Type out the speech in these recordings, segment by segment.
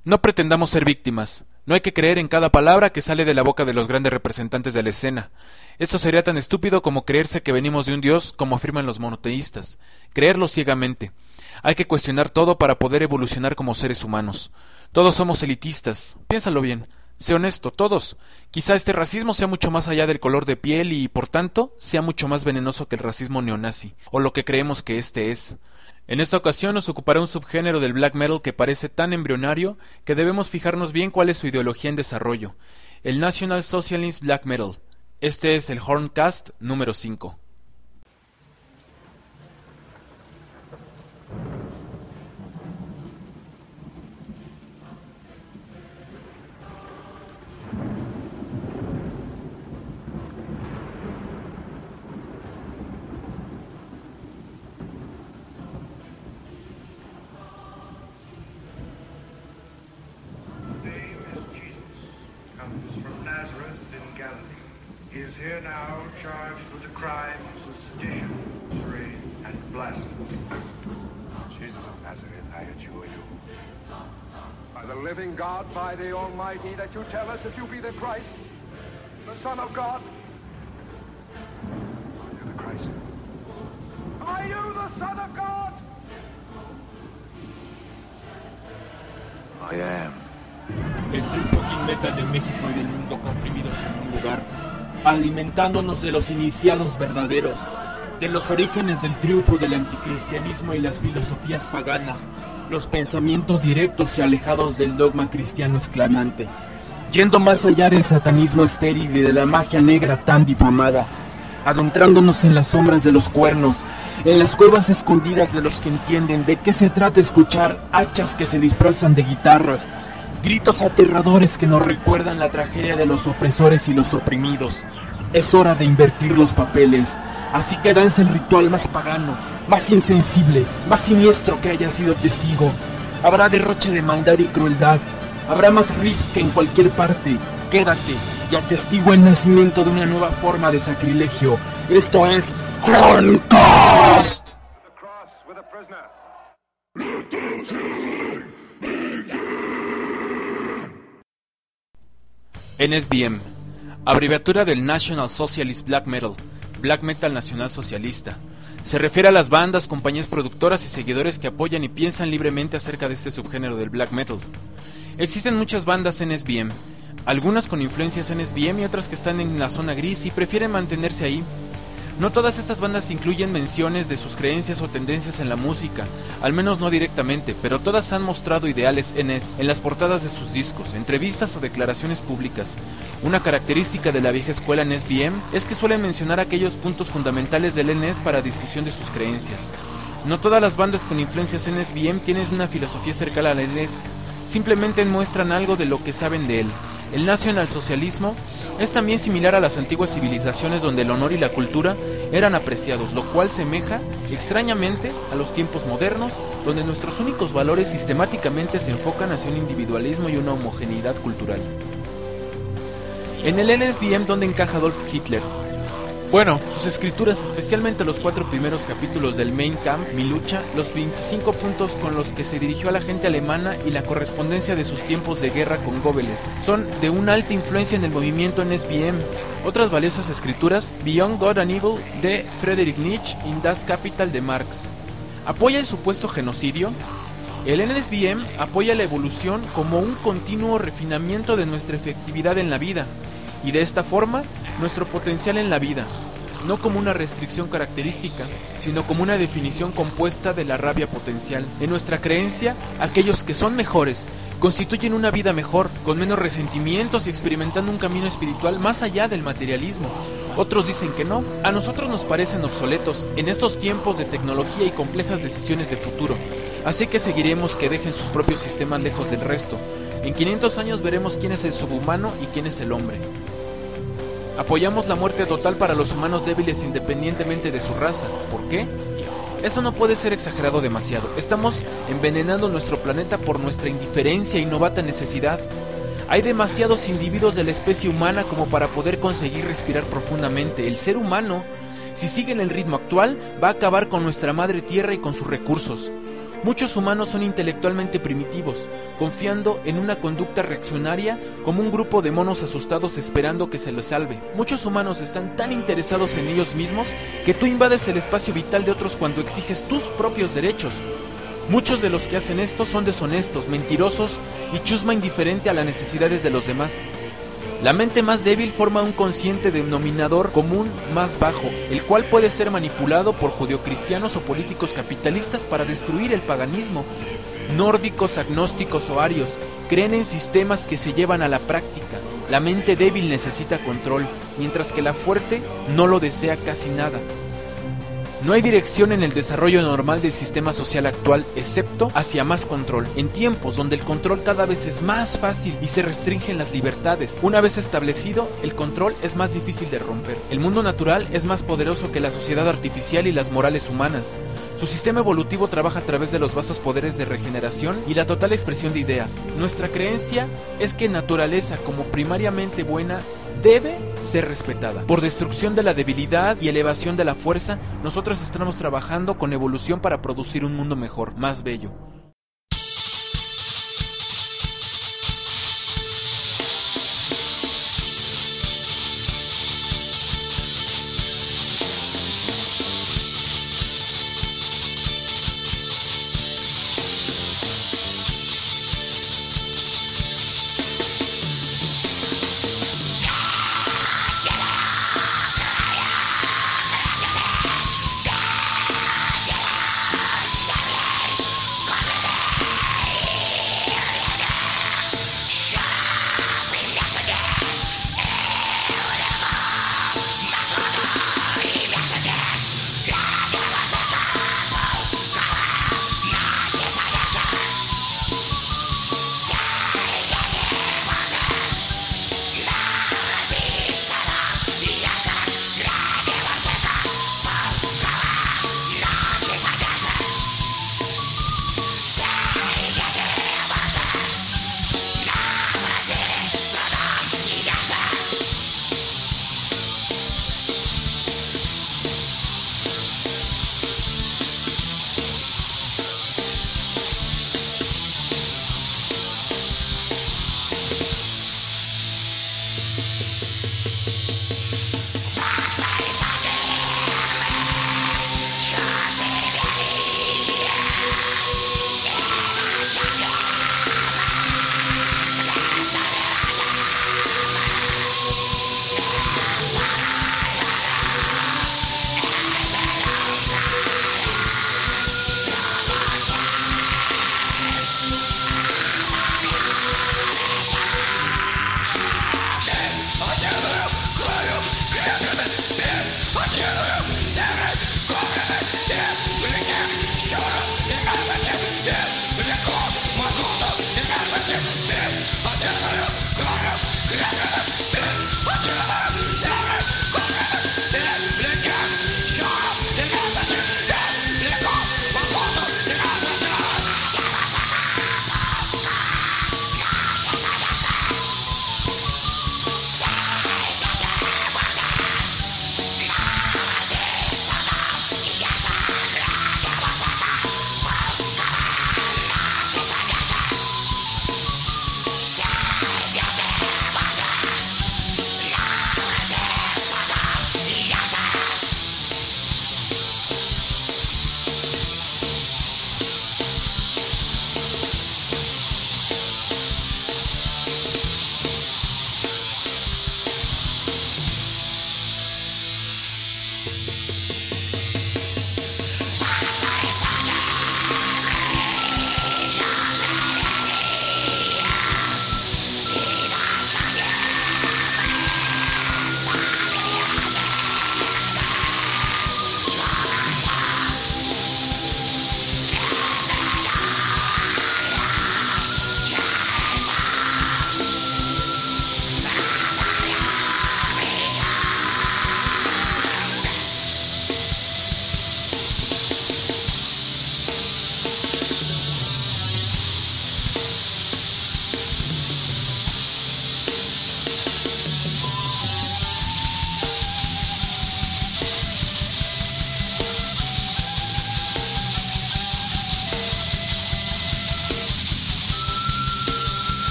No pretendamos ser víctimas. No hay que creer en cada palabra que sale de la boca de los grandes representantes de la escena. Esto sería tan estúpido como creerse que venimos de un dios, como afirman los monoteístas. Creerlo ciegamente. Hay que cuestionar todo para poder evolucionar como seres humanos. Todos somos elitistas. Piénsalo bien. Sé honesto, todos. Quizá este racismo sea mucho más allá del color de piel y, por tanto, sea mucho más venenoso que el racismo neonazi, o lo que creemos que este es. En esta ocasión nos ocupará un subgénero del black metal que parece tan embrionario que debemos fijarnos bien cuál es su ideología en desarrollo, el National Socialist Black Metal. Este es el Horncast número 5. He is here now charged with the crimes of sedition, sorcery, and blasphemy. Jesus of Nazareth, I adjure you. By the living God, by the Almighty, that you tell us if you be the Christ, the Son of God. You're the Christ. Are you the Son of God? I am. El true fucking metal de México y del mundo comprimidos en un lugar, alimentándonos de los iniciados verdaderos, de los orígenes del triunfo del anticristianismo y las filosofías paganas, los pensamientos directos y alejados del dogma cristiano esclamante, yendo más allá del satanismo estéril y de la magia negra tan difamada, adentrándonos en las sombras de los cuernos, en las cuevas escondidas de los que entienden de qué se trata escuchar hachas que se disfrazan de guitarras, gritos aterradores que nos recuerdan la tragedia de los opresores y los oprimidos. Es hora de invertir los papeles, así que danza el ritual más pagano, más insensible, más siniestro que haya sido testigo. Habrá derroche de maldad y crueldad, habrá más riffs que en cualquier parte. Quédate y atestigua el nacimiento de una nueva forma de sacrilegio. Esto es Horncast. The cross with a prisoner. NSBM, abreviatura del National Socialist Black Metal, Black Metal Nacional Socialista. Se refiere a las bandas, compañías productoras y seguidores que apoyan y piensan libremente acerca de este subgénero del black metal. Existen muchas bandas NSBM, algunas con influencias NSBM y otras que están en la zona gris y prefieren mantenerse ahí. No todas estas bandas incluyen menciones de sus creencias o tendencias en la música, al menos no directamente, pero todas han mostrado ideales NS en las portadas de sus discos, entrevistas o declaraciones públicas. Una característica de la vieja escuela NSBM es que suelen mencionar aquellos puntos fundamentales del NS para difusión de sus creencias. No todas las bandas con influencias NSBM tienen una filosofía cercana al NS, simplemente muestran algo de lo que saben de él. El nacionalsocialismo es también similar a las antiguas civilizaciones donde el honor y la cultura eran apreciados, lo cual semeja extrañamente a los tiempos modernos, donde nuestros únicos valores sistemáticamente se enfocan hacia un individualismo y una homogeneidad cultural. En el NSBM, ¿dónde encaja Adolf Hitler? Bueno, sus escrituras, especialmente los 4 primeros capítulos del Mein Kampf, Mi lucha, los 25 puntos con los que se dirigió a la gente alemana y la correspondencia de sus tiempos de guerra con Goebbels, son de una alta influencia en el movimiento NSBM. Otras valiosas escrituras, Beyond God and Evil de Friedrich Nietzsche y Das Kapital de Marx. ¿Apoya el supuesto genocidio? El NSBM apoya la evolución como un continuo refinamiento de nuestra efectividad en la vida, y de esta forma, nuestro potencial en la vida, no como una restricción característica, sino como una definición compuesta de la rabia potencial. En nuestra creencia, aquellos que son mejores constituyen una vida mejor, con menos resentimientos y experimentando un camino espiritual más allá del materialismo. Otros dicen que no, a nosotros nos parecen obsoletos en estos tiempos de tecnología y complejas decisiones de futuro, así que seguiremos que dejen sus propios sistemas lejos del resto. En 500 años veremos quién es el subhumano y quién es el hombre. Apoyamos la muerte total para los humanos débiles independientemente de su raza. ¿Por qué? Eso no puede ser exagerado demasiado. Estamos envenenando nuestro planeta por nuestra indiferencia y novata necesidad. Hay demasiados individuos de la especie humana como para poder conseguir respirar profundamente. El ser humano, si sigue en el ritmo actual, va a acabar con nuestra madre tierra y con sus recursos. Muchos humanos son intelectualmente primitivos, confiando en una conducta reaccionaria como un grupo de monos asustados esperando que se les salve. Muchos humanos están tan interesados en ellos mismos que tú invades el espacio vital de otros cuando exiges tus propios derechos. Muchos de los que hacen esto son deshonestos, mentirosos y chusma indiferente a las necesidades de los demás. La mente más débil forma un consciente denominador común más bajo, el cual puede ser manipulado por judeocristianos o políticos capitalistas para destruir el paganismo. Nórdicos, agnósticos o arios creen en sistemas que se llevan a la práctica. La mente débil necesita control, mientras que la fuerte no lo desea casi nada. No hay dirección en el desarrollo normal del sistema social actual, excepto hacia más control, en tiempos donde el control cada vez es más fácil y se restringen las libertades. Una vez establecido, el control es más difícil de romper. El mundo natural es más poderoso que la sociedad artificial y las morales humanas. Su sistema evolutivo trabaja a través de los vastos poderes de regeneración y la total expresión de ideas. Nuestra creencia es que naturaleza, como primariamente buena, debe ser respetada. Por destrucción de la debilidad y elevación de la fuerza, nosotros estamos trabajando con evolución para producir un mundo mejor, más bello.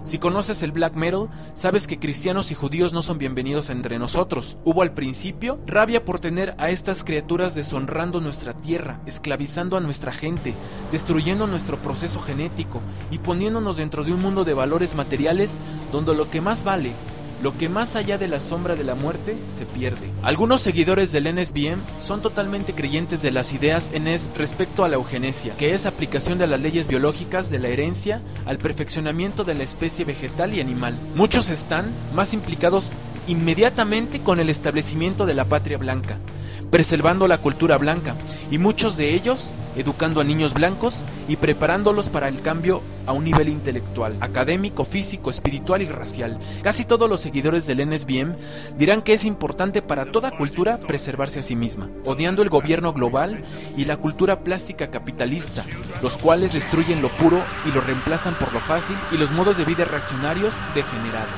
Si conoces el black metal, sabes que cristianos y judíos no son bienvenidos entre nosotros. Hubo al principio rabia por tener a estas criaturas deshonrando nuestra tierra, esclavizando a nuestra gente, destruyendo nuestro proceso genético y poniéndonos dentro de un mundo de valores materiales donde lo que más vale, lo que más allá de la sombra de la muerte, se pierde. Algunos seguidores del NSBM son totalmente creyentes de las ideas NS respecto a la eugenesia, que es aplicación de las leyes biológicas de la herencia al perfeccionamiento de la especie vegetal y animal. Muchos están más implicados inmediatamente con el establecimiento de la patria blanca, preservando la cultura blanca, y muchos de ellos educando a niños blancos y preparándolos para el cambio a un nivel intelectual, académico, físico, espiritual y racial. Casi todos los seguidores del NSBM dirán que es importante para toda cultura preservarse a sí misma, odiando el gobierno global y la cultura plástica capitalista, los cuales destruyen lo puro y lo reemplazan por lo fácil y los modos de vida reaccionarios degenerados.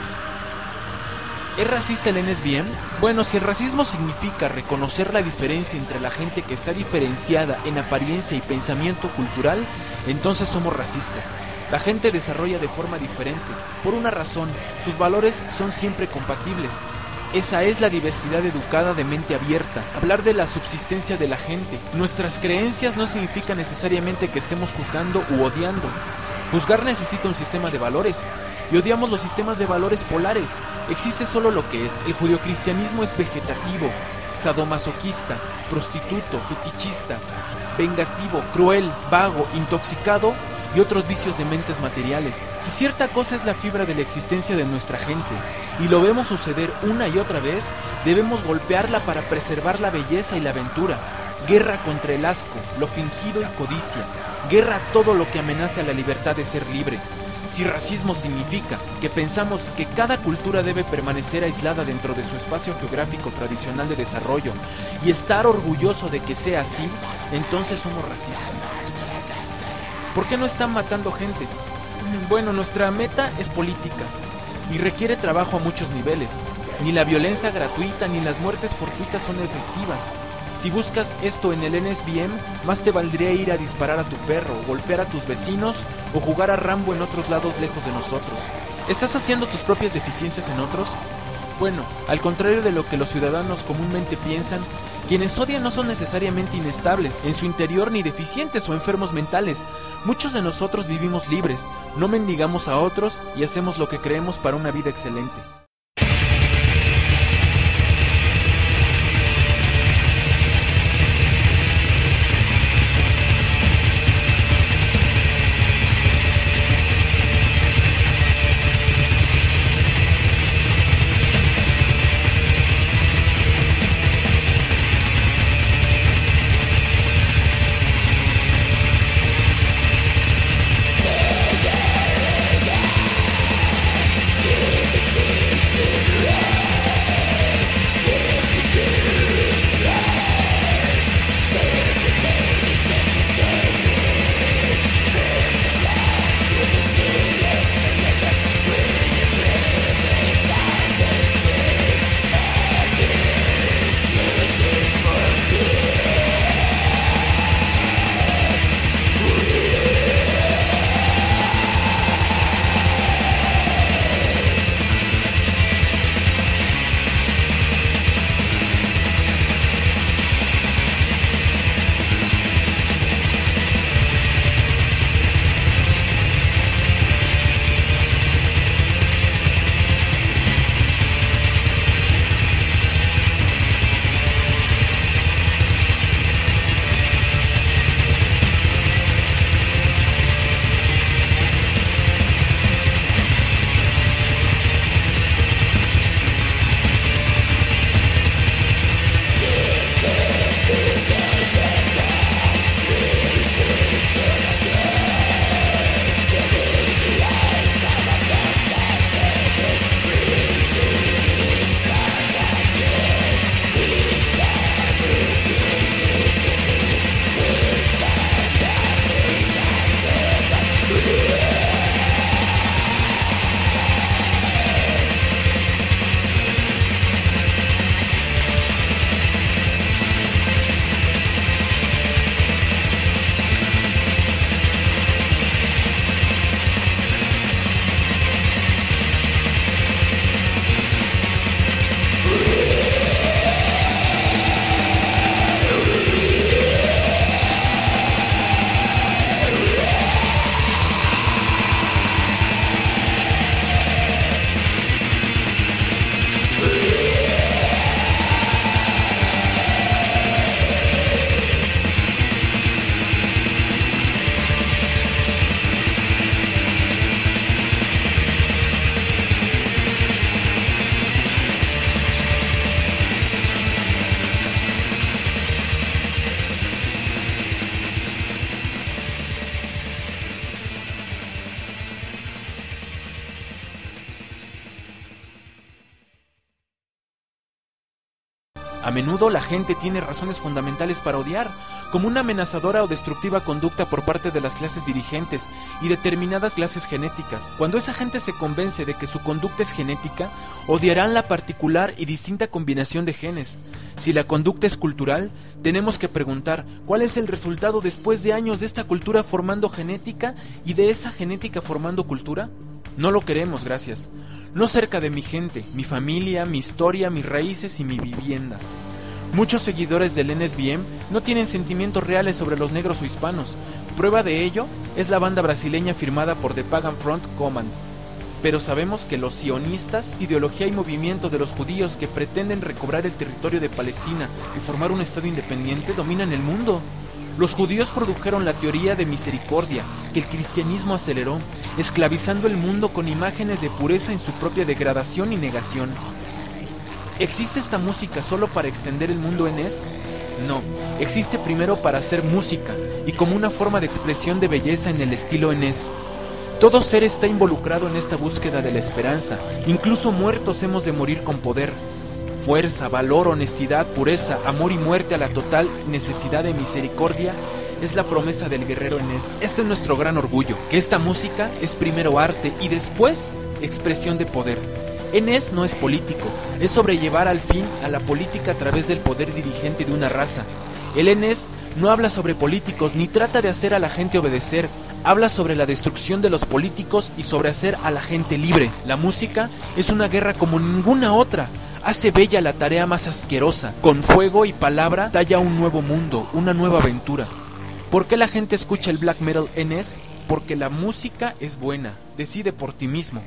¿Es racista el NSBM? Bueno, si el racismo significa reconocer la diferencia entre la gente que está diferenciada en apariencia y pensamiento cultural, entonces somos racistas. La gente desarrolla de forma diferente, por una razón, sus valores son siempre compatibles. Esa es la diversidad educada de mente abierta, hablar de la subsistencia de la gente. Nuestras creencias no significa necesariamente que estemos juzgando u odiando. Juzgar necesita un sistema de valores, y odiamos los sistemas de valores polares. Existe solo lo que es. El judeocristianismo es vegetativo, sadomasoquista, prostituto, fetichista, vengativo, cruel, vago, intoxicado y otros vicios de mentes materiales. Si cierta cosa es la fibra de la existencia de nuestra gente, y lo vemos suceder una y otra vez, debemos golpearla para preservar la belleza y la aventura. Guerra contra el asco, lo fingido y codicia. Guerra a todo lo que amenace a la libertad de ser libre. Si racismo significa que pensamos que cada cultura debe permanecer aislada dentro de su espacio geográfico tradicional de desarrollo y estar orgulloso de que sea así, entonces somos racistas. ¿Por qué no están matando gente? Bueno, nuestra meta es política y requiere trabajo a muchos niveles. Ni la violencia gratuita ni las muertes fortuitas son efectivas. Si buscas esto en el NSBM, más te valdría ir a disparar a tu perro, golpear a tus vecinos o jugar a Rambo en otros lados lejos de nosotros. ¿Estás haciendo tus propias deficiencias en otros? Bueno, al contrario de lo que los ciudadanos comúnmente piensan, quienes odian no son necesariamente inestables en su interior ni deficientes o enfermos mentales. Muchos de nosotros vivimos libres, no mendigamos a otros y hacemos lo que creemos para una vida excelente. A menudo la gente tiene razones fundamentales para odiar, como una amenazadora o destructiva conducta por parte de las clases dirigentes y determinadas clases genéticas. Cuando esa gente se convence de que su conducta es genética, odiarán la particular y distinta combinación de genes. Si la conducta es cultural, tenemos que preguntar cuál es el resultado después de años de esta cultura formando genética y de esa genética formando cultura. No lo queremos, gracias. No cerca de mi gente, mi familia, mi historia, mis raíces y mi vivienda. Muchos seguidores del NSBM no tienen sentimientos reales sobre los negros o hispanos. Prueba de ello es la banda brasileña firmada por The Pagan Front Command. Pero sabemos que los sionistas, ideología y movimiento de los judíos que pretenden recobrar el territorio de Palestina y formar un estado independiente dominan el mundo. Los judíos produjeron la teoría de misericordia que el cristianismo aceleró, esclavizando el mundo con imágenes de pureza en su propia degradación y negación. ¿Existe esta música solo para extender el mundo NS? No, existe primero para hacer música y como una forma de expresión de belleza en el estilo NS. Todo ser está involucrado en esta búsqueda de la esperanza, incluso muertos hemos de morir con poder. Fuerza, valor, honestidad, pureza, amor y muerte a la total necesidad de misericordia es la promesa del guerrero NS. Este es nuestro gran orgullo, que esta música es primero arte y después expresión de poder. NS no es político, es sobrellevar al fin a la política a través del poder dirigente de una raza. El NS no habla sobre políticos ni trata de hacer a la gente obedecer, habla sobre la destrucción de los políticos y sobre hacer a la gente libre. La música es una guerra como ninguna otra. Hace bella la tarea más asquerosa. Con fuego y palabra talla un nuevo mundo, una nueva aventura. ¿Por qué la gente escucha el black metal NS? Porque la música es buena. Decide por ti mismo.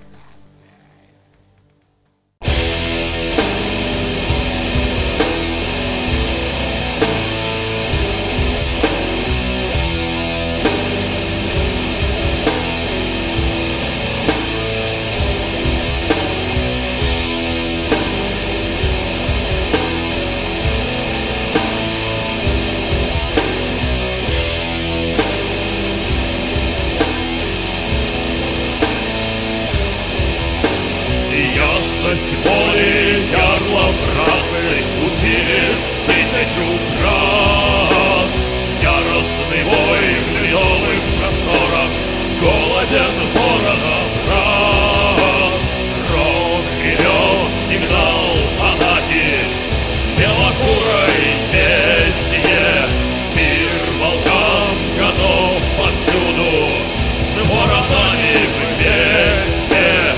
Воли ярла расы усилит 1000 крат. Яростный вой в ледовых просторах, голоден ворона брат. Рок идет сигнал атаки, белокурой бестие. Мир волкам готов повсюду, с воронами вместе.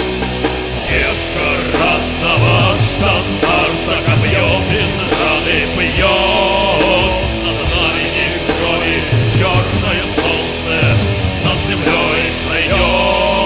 Ратного штандарта копьем из раны бьет. На знамени крови черное солнце над землей пройдет.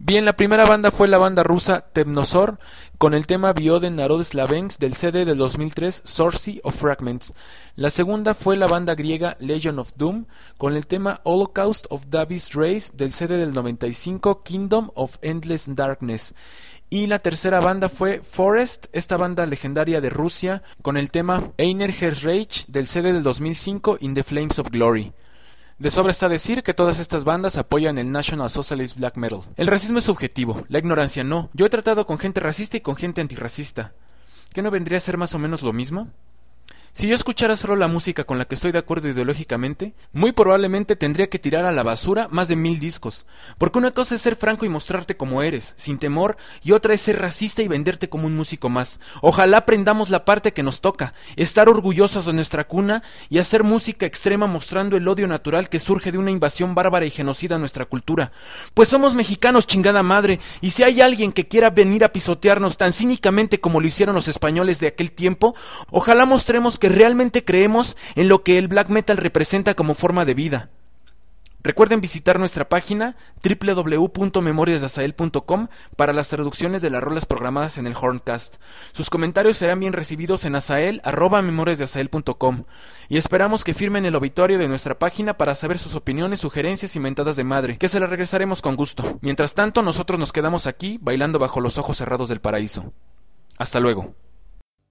Bien, la primera banda fue la banda rusa Temnosor con el tema Vioden Narod Slavensk del CD del 2003 Sorcery of Fragments. La segunda fue la banda griega Legion of Doom con el tema Holocaust of Davis Race del CD del 95 Kingdom of Endless Darkness. Y la tercera banda fue Forest, esta banda legendaria de Rusia, con el tema Einer Reich del CD del 2005 In the Flames of Glory. De sobra está decir que todas estas bandas apoyan el National Socialist Black Metal. El racismo es subjetivo, la ignorancia no. Yo he tratado con gente racista y con gente antirracista. ¿Qué no vendría a ser más o menos lo mismo? Si yo escuchara solo la música con la que estoy de acuerdo ideológicamente, muy probablemente tendría que tirar a la basura más de 1000 discos. Porque una cosa es ser franco y mostrarte como eres, sin temor, y otra es ser racista y venderte como un músico más. Ojalá aprendamos la parte que nos toca, estar orgullosos de nuestra cuna y hacer música extrema mostrando el odio natural que surge de una invasión bárbara y genocida a nuestra cultura. Pues somos mexicanos, chingada madre, y si hay alguien que quiera venir a pisotearnos tan cínicamente como lo hicieron los españoles de aquel tiempo, ojalá mostremos que realmente creemos en lo que el black metal representa como forma de vida. Recuerden visitar nuestra página www.memoriasdeazael.com para las traducciones de las rolas programadas en el Horncast. Sus comentarios serán bien recibidos en azael@memoriasdeazael.com y esperamos que firmen el obituario de nuestra página para saber sus opiniones, sugerencias y mentadas de madre, que se las regresaremos con gusto. Mientras tanto, nosotros nos quedamos aquí bailando bajo los ojos cerrados del paraíso. Hasta luego.